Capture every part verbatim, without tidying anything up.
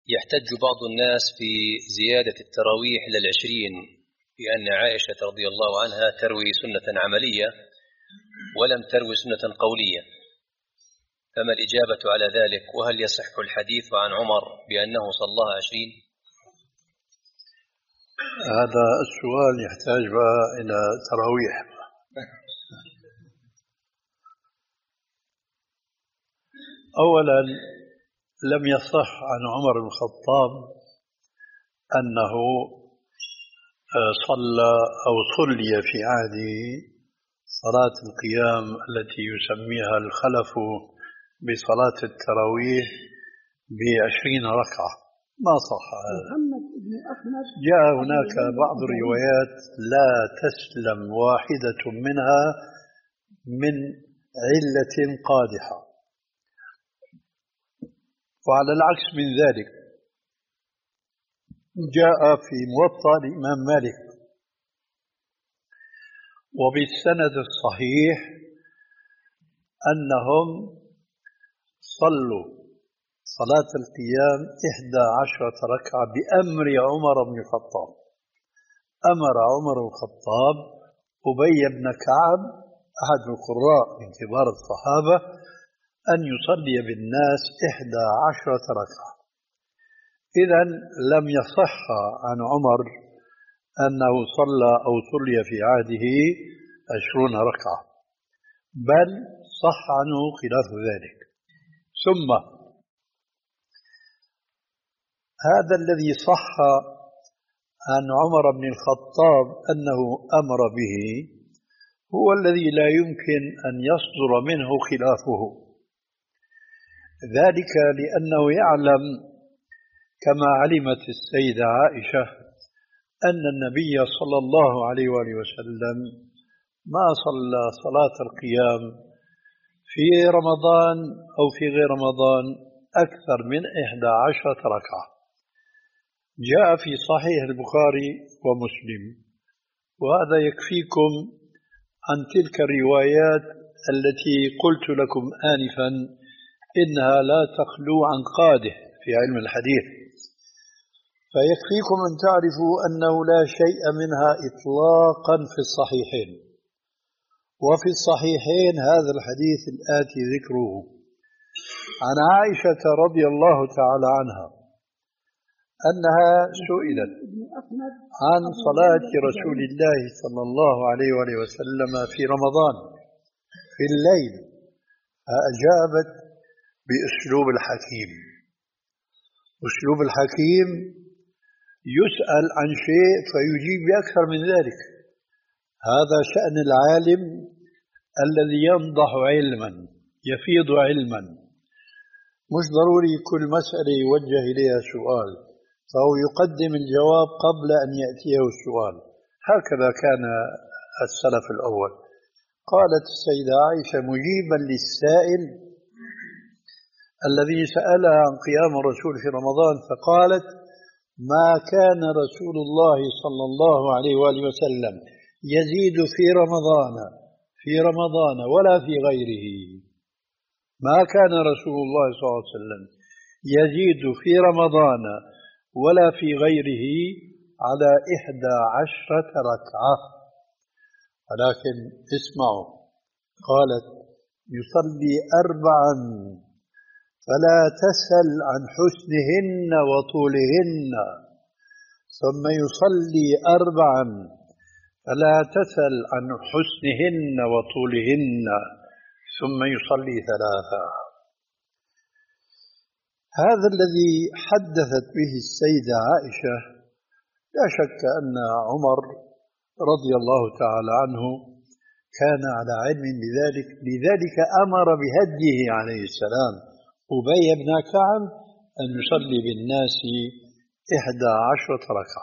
يحتج بعض الناس في زيادة التراويح إلى العشرين لأن عائشة رضي الله عنها تروي سنة عملية ولم تروي سنة قولية، فما الإجابة على ذلك؟ وهل يصح الحديث عن عمر بأنه صلاها عشرين؟ هذا السؤال يحتاج بقى إلى تراويح. أولا لم يصح عن عمر بن الخطاب أنه صلى أو صلي في عهده صلاة القيام التي يسميها الخلف بصلاة التراويح بعشرين ركعة، ما صح هذا. جاء هناك بعض الروايات لا تسلم واحدة منها من علة قادحة، وعلى العكس من ذلك جاء في موطأ الإمام مالك وبالسند الصحيح أنهم صلوا صلاة القيام إحدى عشرة ركعة بأمر عمر بن الخطاب. أمر عمر بن الخطاب أبي بن كعب أحد القراء من كبار الصحابة أن يصلي بالناس إحدى عشرة ركعة. إذن لم يصح عن عمر أنه صلى أو صلي في عهده عشرون ركعة، بل صح عنه خلاف ذلك. ثم هذا الذي صح عن عمر بن الخطاب أنه أمر به هو الذي لا يمكن أن يصدر منه خلافه، ذلك لأنه يعلم كما علمت السيدة عائشة أن النبي صلى الله عليه وآله وسلم ما صلى صلاة القيام في رمضان أو في غير رمضان أكثر من إحدى عشرة ركعة. جاء في صحيح البخاري ومسلم، وهذا يكفيكم عن تلك الروايات التي قلت لكم آنفا إنها لا تخلو عن قادح في علم الحديث، فيكفيكم أن تعرفوا أنه لا شيء منها إطلاقا في الصحيحين. وفي الصحيحين هذا الحديث الآتي ذكره عن عائشة رضي الله تعالى عنها أنها سئلت عن صلاة رسول الله صلى الله عليه وآله وسلم في رمضان في الليل، فأجابت بأسلوب الحكيم. أسلوب الحكيم يسأل عن شيء فيجيب بأكثر من ذلك. هذا شأن العالم الذي ينضح علما يفيض علما، مش ضروري كل مسألة يوجه إليها سؤال، فهو يقدم الجواب قبل أن يأتيه السؤال. هكذا كان السلف الأول. قالت السيدة عائشة مجيبا للسائل الذي سألها عن قيام الرسول في رمضان، فقالت ما كان رسول الله صلى الله عليه وآله وسلم يزيد في رمضان في رمضان ولا في غيره. ما كان رسول الله صلى الله عليه وسلم يزيد في رمضان ولا في غيره على إحدى عشرة ركعة، ولكن اسمعوا، قالت يصلي أربعا فلا تسل عن حسنهن وطولهن، ثم يصلي أربعا فلا تسل عن حسنهن وطولهن، ثم يصلي ثلاثا. هذا الذي حدثت به السيدة عائشة لا شك أن عمر رضي الله تعالى عنه كان على علم بذلك، لذلك أمر بهديه عليه السلام أبي بن كعب أن يصلي بالناس إحدى عشرة ركعة.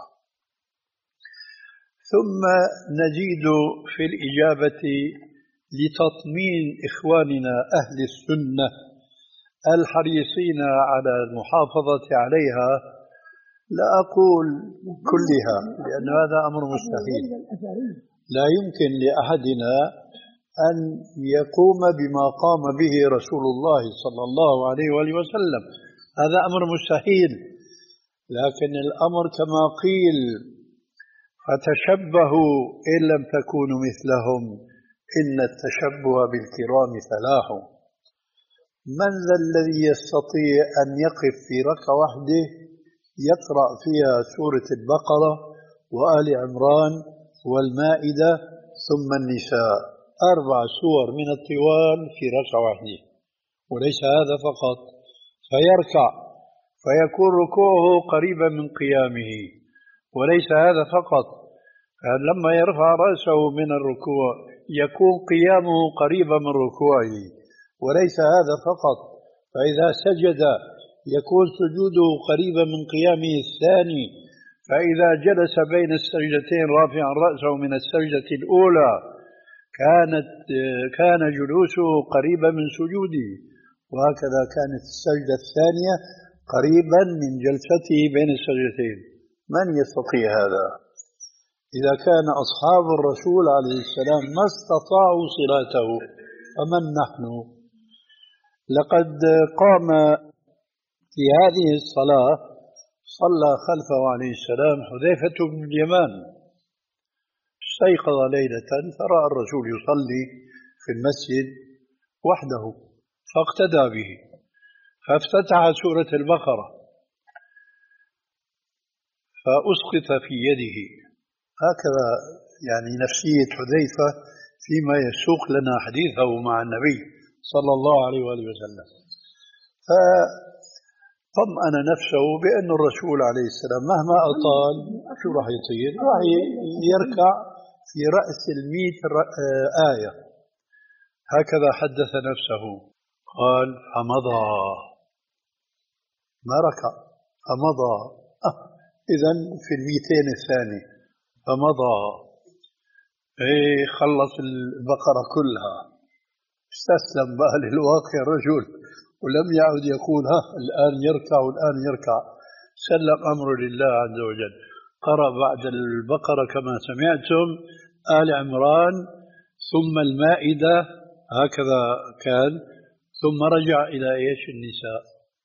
ثم نزيد في الإجابة لتطمين إخواننا أهل السنة الحريصين على المحافظة عليها، لا أقول كلها لأن هذا أمر مستحيل، لا يمكن لأحدنا أن يقوم بما قام به رسول الله صلى الله عليه وآله وسلم، هذا أمر مستحيل. لكن الأمر كما قيل فتشبهوا إن لم تكونوا مثلهم إن التشبه بالكرام فلاح. من ذا الذي يستطيع أن يقف في ركعة واحدة يقرأ فيها سورة البقرة وآل عمران والمائدة ثم النساء، أربع سور من الطوال في ركعة واحدة؟ وليس هذا فقط، فيركع فيكون ركوعه قريبا من قيامه، وليس هذا فقط، لما يرفع رأسه من الركوع يكون قيامه قريبا من ركوعه، وليس هذا فقط، فإذا سجد يكون سجوده قريبا من قيامه الثاني، فإذا جلس بين السجدتين رافعا رأسه من السجدة الأولى كانت كان جلوسه قريبا من سجوده، وهكذا كانت السجدة الثانية قريبا من جلسته بين السجدتين. من يستطيع هذا؟ إذا كان أصحاب الرسول عليه السلام ما استطاعوا صلاته فمن نحن؟ لقد قام في هذه الصلاة صلى خلفه عليه السلام حذيفة بن اليمان، استيقظ ليلة فرأى الرسول يصلي في المسجد وحده فاقتدى به، فافتتح سورة البقرة فأسقط في يده. هكذا يعني نفسية حذيفة فيما يسوق لنا حديثه مع النبي صلى الله عليه وآله وسلم، فطمأن نفسه بأن الرسول عليه السلام مهما أطال شو راح يطير، راح يركع في رأس المئة آية. هكذا حدث نفسه، قال فمضى، ما ركع فمضى، أه إذن في المئتين الثاني فمضى، إيه خلص البقرة كلها، استسلم بقى للواقع الرجل ولم يعد يقول ها الآن يركع والآن يركع، سلم أمره لله عز وجل. قرأ بعد البقرة كما سمعتم آل عمران ثم المائدة، هكذا كان، ثم رجع إلى إيش النساء.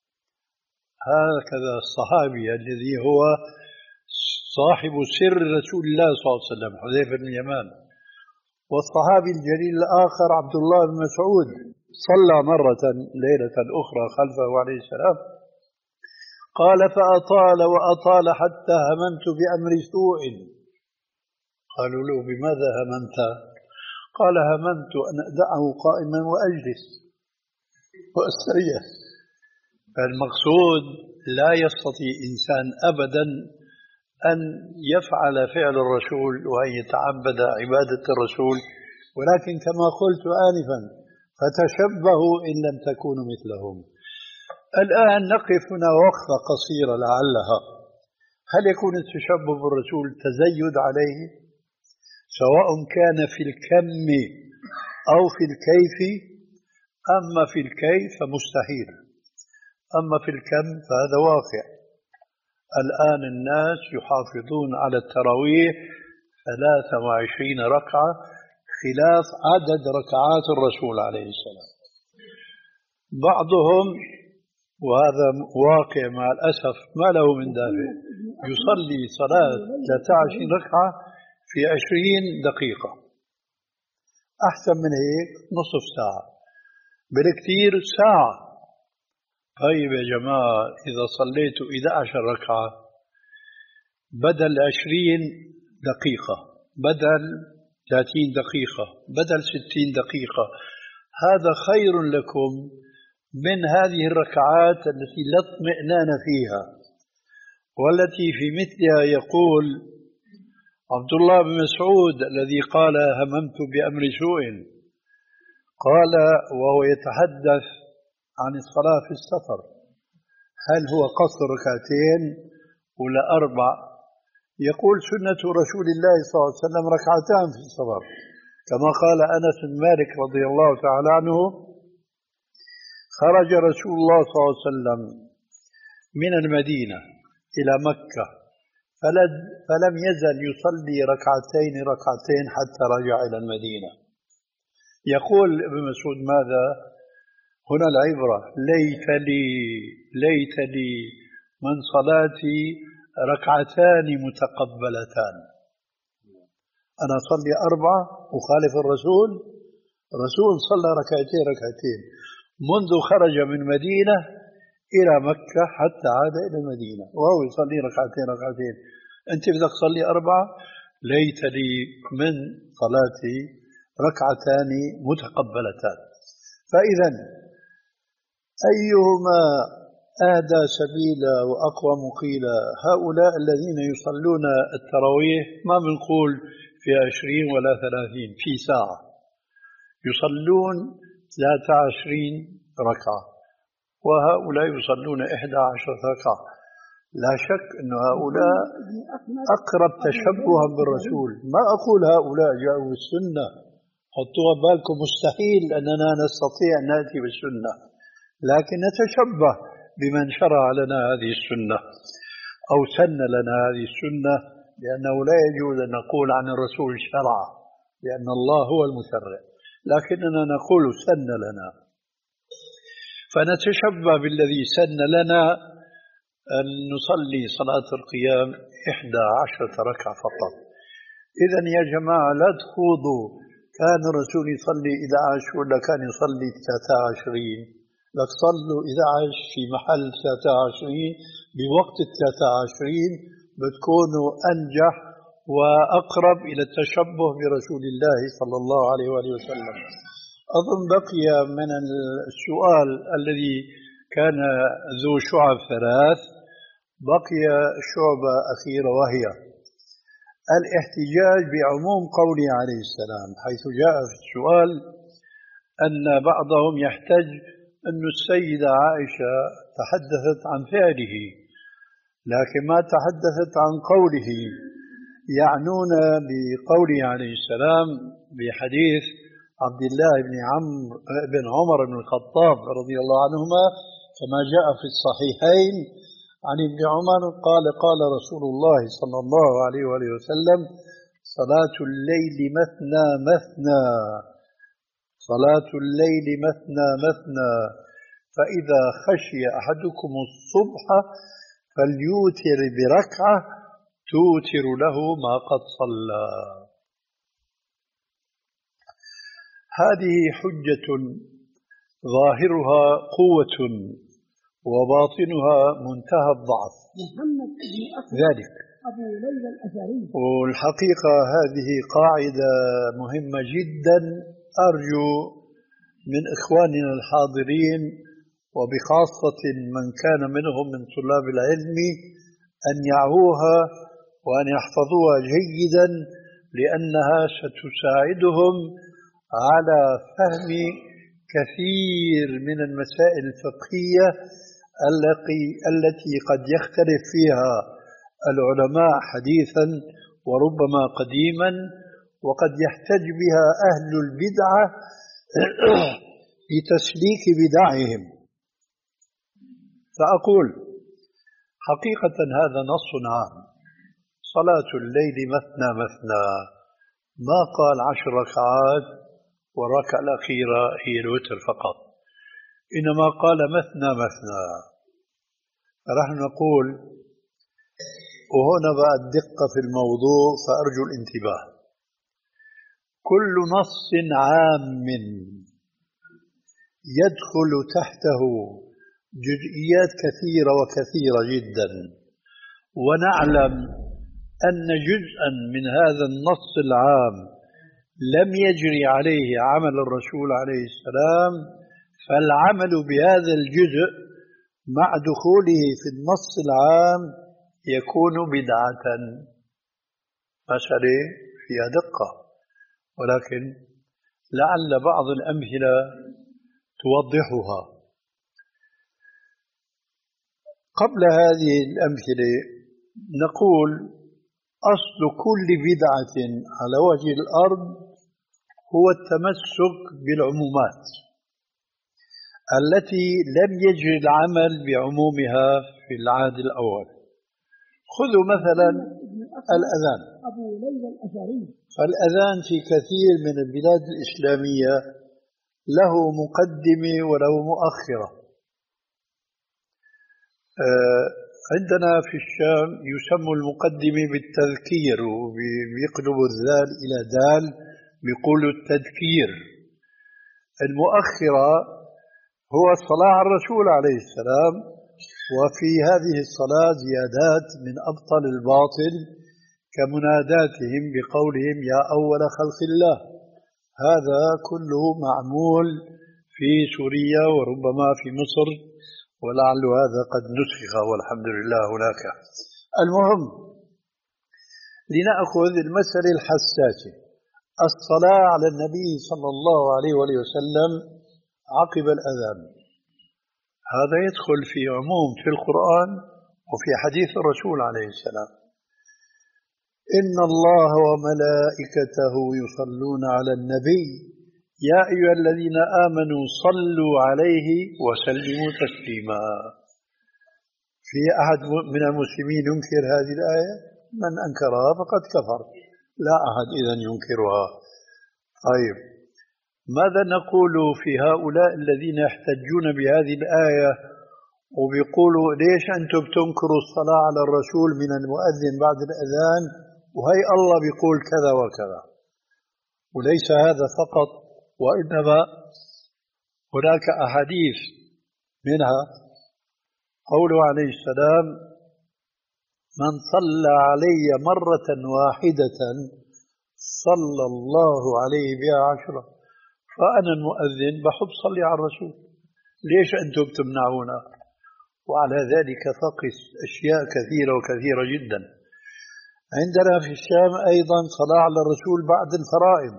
هكذا الصحابي الذي هو صاحب سر رسول الله صلى الله عليه وسلم حذيفة بن اليمان. والصحابي الجليل الآخر عبد الله بن مسعود صلى مرة ليلة أخرى خلفه عليه السلام، قال فأطال وأطال حتى هممت بأمر سوء. قالوا له بماذا هممت؟ قال هممت أن أدعه قائما وأجلس وأستريح. فالمقصود لا يستطيع إنسان أبدا أن يفعل فعل الرسول وأن يتعبد عبادة الرسول، ولكن كما قلت آنفا فتشبهوا إن لم تكونوا مثلهم. الآن نقف هنا وقفة قصيرة لعلها. هل يكون التشبه بالرسول تزيد عليه سواء كان في الكم أو في الكيف؟ أما في الكيف فمستحيل، أما في الكم فهذا واقع. الآن الناس يحافظون على التراويح ثلاثة وعشرين ركعة خلاف عدد ركعات الرسول عليه السلام. بعضهم وهذا واقع مع الأسف ما له من دافع يصلي صلاة ثلاثة وعشرين ركعة في عشرين دقيقة، أحسن من هيك نصف ساعة، بالكثير ساعة. طيب يا جماعة إذا صليت إحدى عشرة ركعة بدل عشرين دقيقة، بدل ثلاثين دقيقة، بدل ستين دقيقة، هذا خير لكم من هذه الركعات التي لا اطمئنان فيها، والتي في مثلها يقول عبد الله بن مسعود الذي قال هممت بأمر سوء، قال وهو يتحدث عن الصلاة في السفر هل هو قصر ركعتين ولا أربع؟ يقول سنة رسول الله صلى الله عليه وسلم ركعتان في السفر، كما قال أنس بن مالك رضي الله تعالى عنه خرج رسول الله صلى الله عليه وسلم من المدينة إلى مكة فلم يزل يصلي ركعتين ركعتين حتى رجع إلى المدينة. يقول ابن مسعود ماذا؟ هنا العبرة ليت لي ليت لي من صلاتي ركعتان متقبلتان. أنا أصلي أربعة وخالف الرسول، الرسول صلى ركعتين ركعتين منذ خرج من مدينة إلى مكة حتى عاد إلى المدينة وهو يصلي ركعتين ركعتين. أنت بدك تصلي أربعة، ليت لي من صلاتي ركعتان متقبلتان. فإذا أيهما أهدى سبيلا وأقوم قيلا؟ هؤلاء الذين يصلون التراويح ما بنقول في عشرين ولا ثلاثين، في ساعة يصلون ثلاثة وعشرين ركعة، وهؤلاء يصلون إحدى عشرة ركعة. لا شك أن هؤلاء أقرب تشبها بالرسول. ما أقول هؤلاء جاءوا بالسنة، حطوها بالكم، مستحيل أننا نستطيع أن نأتي بالسنة، لكن نتشبه بمن شرع لنا هذه السنة أو سن لنا هذه السنة، لأنه لا يجوز أن نقول عن الرسول شرع، لأن الله هو المشرع، لكننا نقول سن لنا. فنتشبه بالذي سن لنا أن نصلي صلاة القيام إحدى عشرة ركعة فقط. إذن يا جماعة لا تخوضوا كان الرسول يصلي إحدى عشرة ولا كان يصلي ثلاثة وعشرين. لك صلوا إحدى عشرة في محل ثلاثة وعشرين بوقت ثلاثة وعشرين، بتكونوا أنجح وأقرب إلى التشبه برسول الله صلى الله عليه وآله وسلم. أظن بقي من السؤال الذي كان ذو شعب ثلاث، بقي شعبة أخيرة وهي الاحتجاج بعموم قوله عليه السلام، حيث جاء في السؤال أن بعضهم يحتج أن السيدة عائشة تحدثت عن فعله لكن ما تحدثت عن قوله. يعنون بقوله عليه السلام بحديث عبد الله بن عمرو بن عمر بن الخطاب رضي الله عنهما كما جاء في الصحيحين عن ابن عمر قال قال رسول الله صلى الله عليه وآله وسلم: صلاة الليل مثنى مثنى صلاة الليل مثنى مثنى فإذا خشي أحدكم الصبح فليوتر بركعة توتر له ما قد صلى. هذه حجة ظاهرها قوة وباطنها منتهى الضعف ذلك. والحقيقة هذه قاعدة مهمة جدا، أرجو من إخواننا الحاضرين وبخاصة من كان منهم من طلاب العلم أن يعوها وأن يحفظوها جيدا، لأنها ستساعدهم على فهم كثير من المسائل الفقهية التي قد يختلف فيها العلماء حديثا وربما قديما، وقد يحتج بها أهل البدعة لتسليك بدعهم. فأقول حقيقة هذا نص عام، صلاة الليل مثنى مثنى، ما قال عشر ركعات والركعة الأخيرة هي الوتر فقط، إنما قال مثنى مثنى. فرح نقول، وهنا بقى الدقة في الموضوع فأرجو الانتباه، كل نص عام يدخل تحته جزئيات كثيرة وكثيرة جدا، ونعلم أن جزءا من هذا النص العام لم يجري عليه عمل الرسول عليه السلام، فالعمل بهذا الجزء مع دخوله في النص العام يكون بدعة. مسألة فيها دقة، ولكن لعل بعض الأمثلة توضحها. قبل هذه الأمثلة نقول أصل كل بدعة على وجه الأرض هو التمسك بالعمومات التي لم يجري العمل بعمومها في العهد الأول. خذوا مثلا الأذان، فالأذان في كثير من البلاد الإسلامية له مقدمة وله مؤخرة. عندنا في الشام يسمى المقدم بالتذكير، وبيقلب الذال إلى دال بيقولوا التذكير. المؤخرة هو الصلاة على الرسول عليه السلام، وفي هذه الصلاة زيادات من أبطل الباطل كمناداتهم بقولهم يا أول خلق الله. هذا كله معمول في سوريا وربما في مصر، ولعل هذا قد نسخ والحمد لله هناك. المهم لنأخذ المسألة الحساسة، الصلاة على النبي صلى الله عليه وآله وسلم عقب الأذان. هذا يدخل في عموم في القرآن وفي حديث الرسول عليه السلام. إن الله وملائكته يصلون على النبي يا أيها الذين آمنوا صلوا عليه وسلموا تسليما. في أحد من المسلمين ينكر هذه الآية؟ من أنكرها فقد كفر، لا أحد إذن ينكرها. طيب، ماذا نقول في هؤلاء الذين يحتجون بهذه الآية وبيقولوا ليش أنتم بتنكروا الصلاة على الرسول من المؤذن بعد الأذان وهي الله بيقول كذا وكذا؟ وليس هذا فقط، وإنما هناك أحاديث منها قوله عليه السلام من صلى علي مرة واحدة صلى الله عليه بها عشرة. فأنا المؤذن بحب صلي على الرسول، ليش أنتم تمنعونا؟ وعلى ذلك فقس أشياء كثيرة وكثيرة جدا. عندنا في الشام أيضا صلاة على الرسول بعد الفرائض،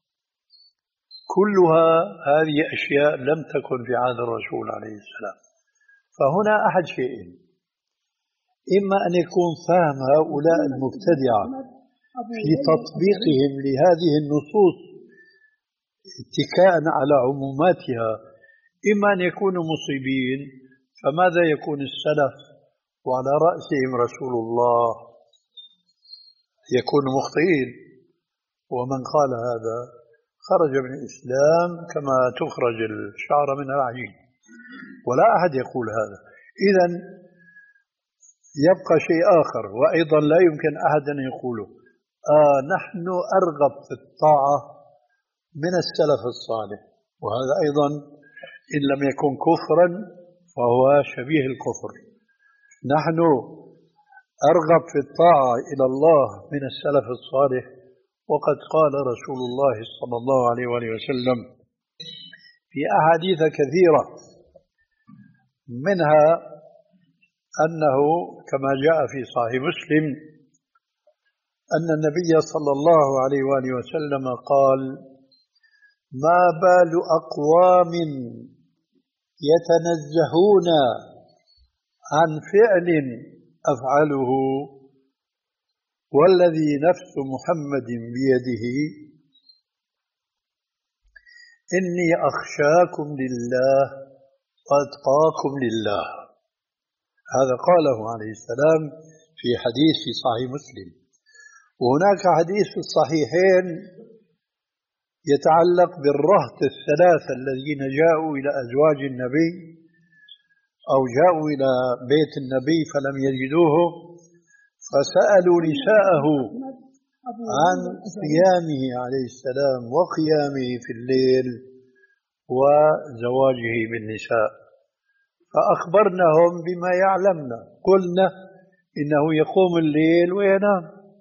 كلها هذه أشياء لم تكن في عهد الرسول عليه السلام. فهنا أحد شيئين: إما أن يكون فهم هؤلاء المبتدعة في تطبيقهم لهذه النصوص اتكاء على عموماتها، إما أن يكونوا مصيبين. فماذا يكون السلف وعلى رأسهم رسول الله يكون مخطئين؟ ومن قال هذا خرج من الإسلام كما تخرج الشعر من العجين، ولا أحد يقول هذا. إذن يبقى شيء آخر، وأيضا لا يمكن أحد أن يقوله آه نحن أرغب في الطاعة من السلف الصالح، وهذا أيضا إن لم يكن كفرا فهو شبيه الكفر. نحن أرغب في الطاعة إلى الله من السلف الصالح، وقد قال رسول الله صلى الله عليه وآله وسلم في أحاديث كثيرة، منها أنه كما جاء في صحيح مسلم أن النبي صلى الله عليه وآله وسلم قال ما بال أقوام يتنزهون عن فعل أفعله والذي نفس محمد بيده إني أخشاكم لله وأتقاكم لله. هذا قاله عليه السلام في حديث في صحيح مسلم. وهناك حديث في الصحيحين يتعلق بالرهط الثلاثة الذين جاءوا إلى أزواج النبي أو جاءوا إلى بيت النبي فلم يجدوه، فسألوا نساءه عن قيامه عليه السلام وقيامه في الليل وزواجه بالنساء، فأخبرناهم بما يعلمنا. قلنا إنه يقوم الليل وينام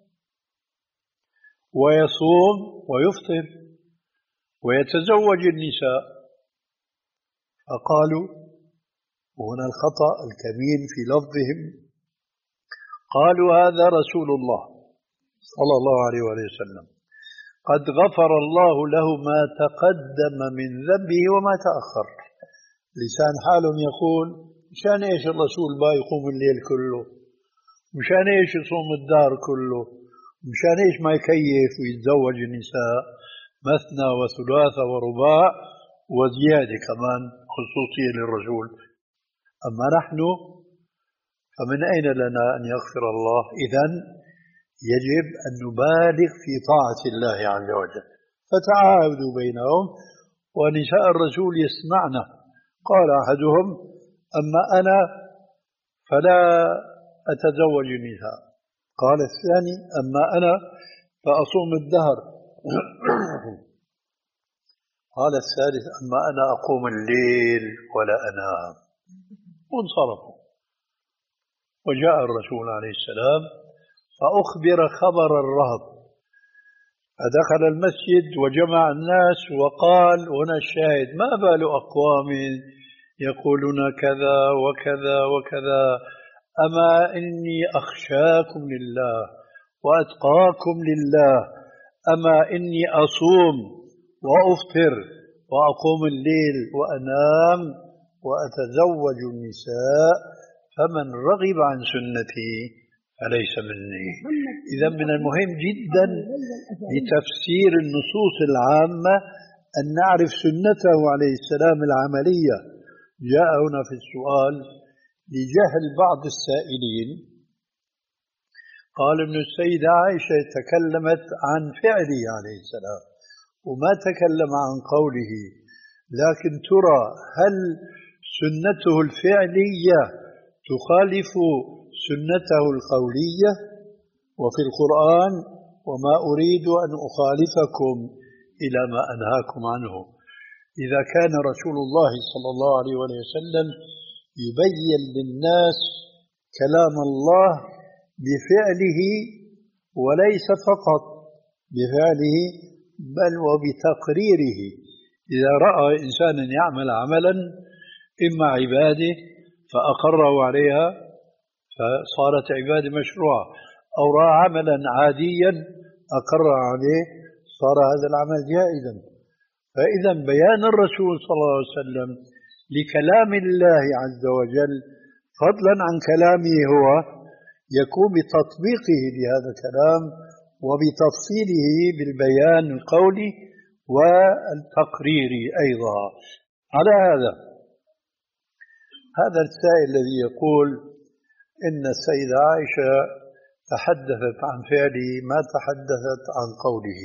ويصوم ويفطر ويتزوج النساء. فقالوا، وهنا الخطأ الكبير في لفظهم، قالوا هذا رسول الله صلى الله عليه وسلم قد غفر الله له ما تقدم من ذنبه وما تأخر. لسان حالهم يقول مشان ايش الرسول با يقوم الليل كله، مشان ايش يصوم الدار كله، مشان ايش ما يكيف ويتزوج النساء مثنى وثلاثة ورباع وزيادة كمان خصوصية للرسول. أما نحن فمن أين لنا أن يغفر الله؟ إذن يجب أن نبالغ في طاعة الله عز وجل. فتعاهدوا بينهم ونساء الرسول يسمعنا. قال أحدهم أما أنا فلا أتزوج النساء. قال الثاني: أما أنا فأصوم الدهر. قال الثالث: أما أنا أقوم الليل ولا أنام. وانصرفوا. وجاء الرسول عليه السلام فأخبر خبر الرهب، فدخل المسجد وجمع الناس وقال: هنا الشاهد: ما بال أقوام يقولون كذا وكذا وكذا، أما إني أخشاكم لله وأتقاكم لله، أما إني أصوم وأفطر وأقوم الليل وأنام وأتزوج النساء، فمن رغب عن سنتي فليس مني. إذا من المهم جدا لتفسير النصوص العامة أن نعرف سنته عليه السلام العملية. جاء هنا في السؤال لجهل بعض السائلين، قال إن السيدة عائشة تكلمت عن فعله عليه السلام وما تكلم عن قوله، لكن ترى هل سنته الفعلية تخالف سنته القولية؟ وفي القرآن: وما أريد أن أخالفكم إلى ما أنهاكم عنه. إذا كان رسول الله صلى الله عليه وسلم يبين للناس كلام الله بفعله، وليس فقط بفعله بل وبتقريره. إذا رأى إنسان يعمل عملا إما عبادة فأقره عليها فصارت عبادة مشروعة، أو رأى عملا عاديا أقر عليه صار هذا العمل جائزا. فإذا بيان الرسول صلى الله عليه وسلم لكلام الله عز وجل فضلا عن كلامه هو يكون بتطبيقه لهذا الكلام وبتفصيله بالبيان القولي والتقريري أيضا. على هذا هذا السائل الذي يقول إن السيدة عائشة تحدثت عن فعله ما تحدثت عن قوله،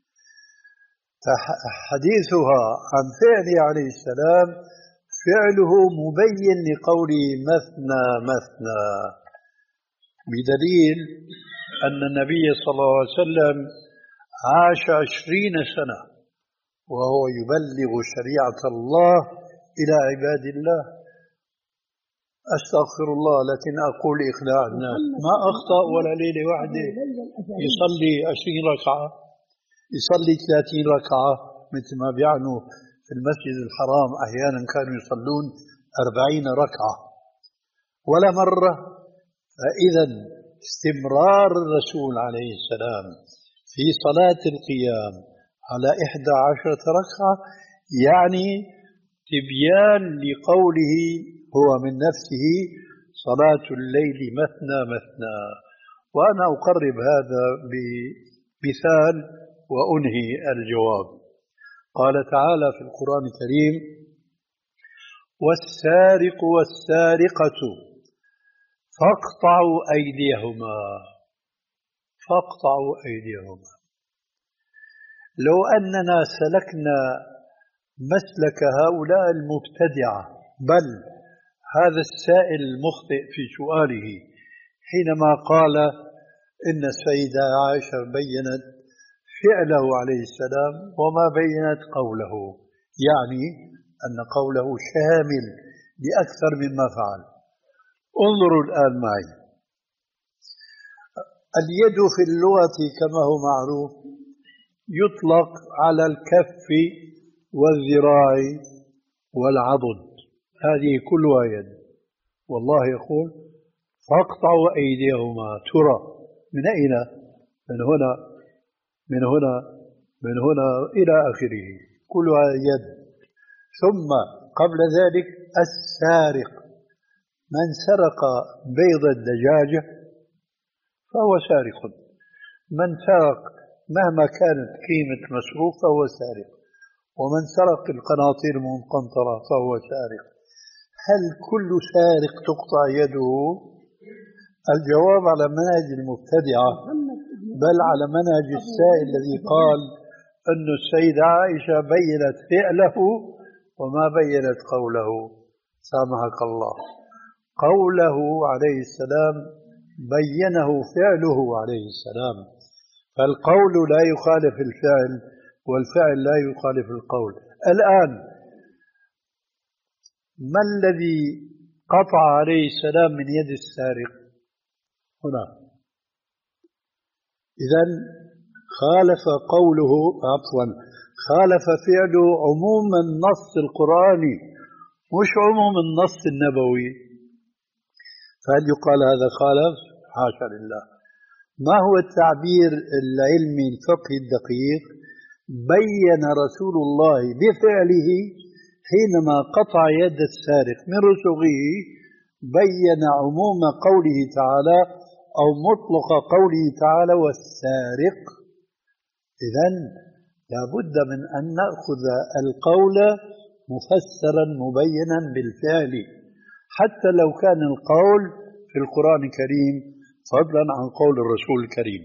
حديثها عن فعله عليه السلام فعله مبين لقوله مثنى مثنى، بدليل أن النبي صلى الله عليه وسلم عاش عشرين سنة وهو يبلغ شريعة الله إلى عباد الله. أستغفر الله، لكن أقول إقناع الناس ما أخطأ ولا ليلة واحدة يصلي عشرين ركعة، يصلي ثلاثين ركعة، مثل ما بيعنوا في المسجد الحرام أحيانا كانوا يصلون أربعين ركعة ولا مرة. فإذا استمرار الرسول عليه السلام في صلاة القيام على إحدى عشرة ركعة يعني تبيان لقوله هو من نفسه صلاة الليل مثنى مثنى. وأنا أقرب هذا بمثال وأنهي الجواب. قال تعالى في القرآن الكريم: والسارق والسارقة فاقطعوا أيديهما فاقطعوا أيديهما. لو أننا سلكنا مسلك هؤلاء المبتدعة، بل هذا السائل المخطئ في سؤاله حينما قال إن السيدة عائشة بيّنت فعله عليه السلام وما بيّنت قوله، يعني أن قوله شامل لأكثر مما فعل. انظروا الآن معي، اليد في اللغة كما هو معروف يطلق على الكف والذراع والعضد، هذه كلها يد. والله يقول: فاقطعوا أيديهما. ترى من أين؟ من هنا من هنا من هنا إلى آخره، كلها يد. ثم قبل ذلك السارق، من سرق بيض الدجاجة فهو سارق، من سرق مهما كانت قيمة مسروق فهو سارق، ومن سرق القناطير المنقنطرة فهو سارق. هل كل سارق تقطع يده؟ الجواب على منهج المبتدعة، بل على منهج السائل الذي قال أن السيدة عائشة بيّنت فعله وما بيّنت قوله. سامحك الله، قوله عليه السلام بينه فعله عليه السلام، فالقول لا يخالف الفعل والفعل لا يخالف القول. الآن ما الذي قطع عليه السلام من يد السارق هنا؟ إذن خالف قوله، عفوا خالف فعله عموم النص القرآني مش عموم النص النبوي، فهل يقال هذا خالف؟ حاشا لله. ما هو التعبير العلمي الفقهي الدقيق؟ بين رسول الله بفعله حينما قطع يد السارق من رسغه، بين عموم قوله تعالى أو مطلق قوله تعالى والسارق. إذن لابد من أن نأخذ القول مفسرا مبينا بالفعل، حتى لو كان القول في القرآن الكريم فضلا عن قول الرسول الكريم.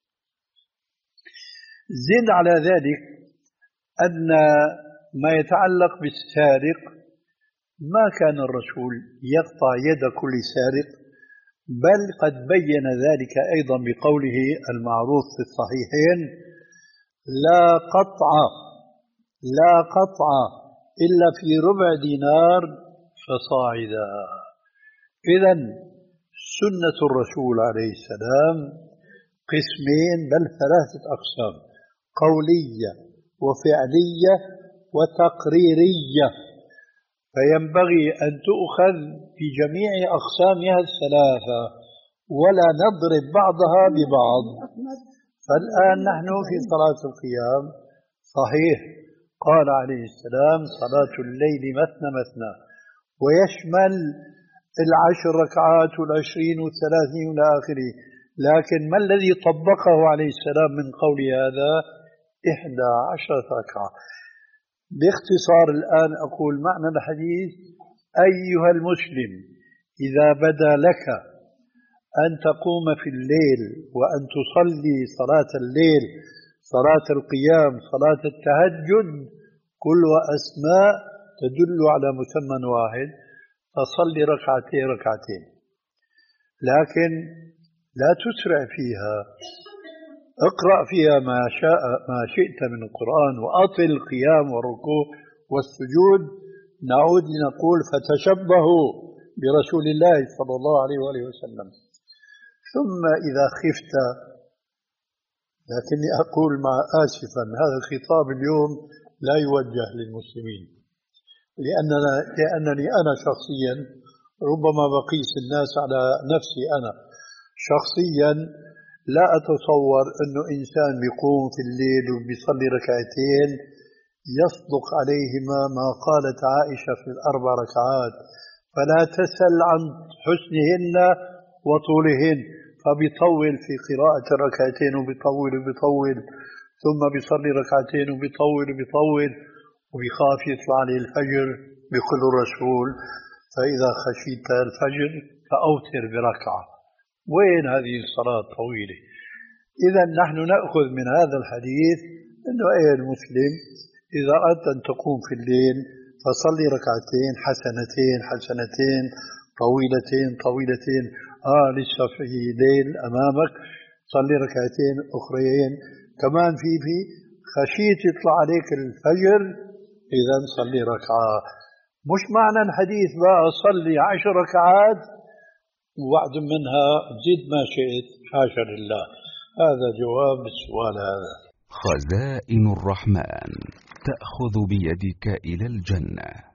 زد على ذلك أن ما يتعلق بالسارق ما كان الرسول يقطع يد كل سارق، بل قد بين ذلك أيضا بقوله المعروف في الصحيحين: لا قطع لا قطع إلا في ربع دينار فصاعدا. إذن سنة الرسول عليه السلام قسمين بل ثلاثة أقسام: قولية وفعلية وتقريرية، فينبغي أن تؤخذ في جميع أقسامها الثلاثة ولا نضرب بعضها ببعض. فالآن نحن في صلاة القيام، صحيح قال عليه السلام: صلاة الليل مثنى مثنى، ويشمل العشر ركعات والعشرين والثلاثين إلى آخره، لكن ما الذي طبقه عليه السلام من قول هذا؟ إحدى عشرة ركعة. باختصار الآن أقول معنى الحديث: أيها المسلم، إذا بدا لك أن تقوم في الليل وأن تصلي صلاة الليل، صلاة القيام، صلاة التهجد، كلها أسماء تدل على مسمى واحد، فصلي ركعتين ركعتين، لكن لا تسرع فيها، اقرأ فيها ما شاء ما شئت من القرآن، وأطل القيام والركوع والسجود. نعود لنقول: فتشبهوا برسول الله صلى الله عليه وآله وسلم. ثم إذا خفت، لكني أقول مع آسفا هذا الخطاب اليوم لا يوجه للمسلمين، لأننا لأنني أنا شخصيا ربما بقيس الناس على نفسي. أنا شخصيا لا أتصور أنه إنسان بيقوم في الليل وبيصلي ركعتين يصدق عليهما ما قالت عائشة في الأربع ركعات: فلا تسل عن حسنهن وطولهن، فبيطول في قراءة الركعتين وبيطول وبيطول، ثم بيصلي ركعتين وبيطول وبيطول، وبيخاف يطلع عليه الفجر. بيقول الرسول: فإذا خشيت الفجر فأوتر بركعة. وين هذه الصلاة طويلة؟ إذا نحن نأخذ من هذا الحديث أنه أيها المسلم، إذا أردت أن تقوم في الليل فصلي ركعتين حسنتين حسنتين طويلتين طويلتين. آه لسه في ليل أمامك، صلي ركعتين أخرين كمان. في في خشيت يطلع عليك الفجر، إذا صلي ركعة. مش معنى الحديث بقى صلي عشر ركعات ووعد منها زد ما شئت، حاشا لله. هذا جواب السؤال هذا. خزائن الرحمن تأخذ بيدك إلى الجنة.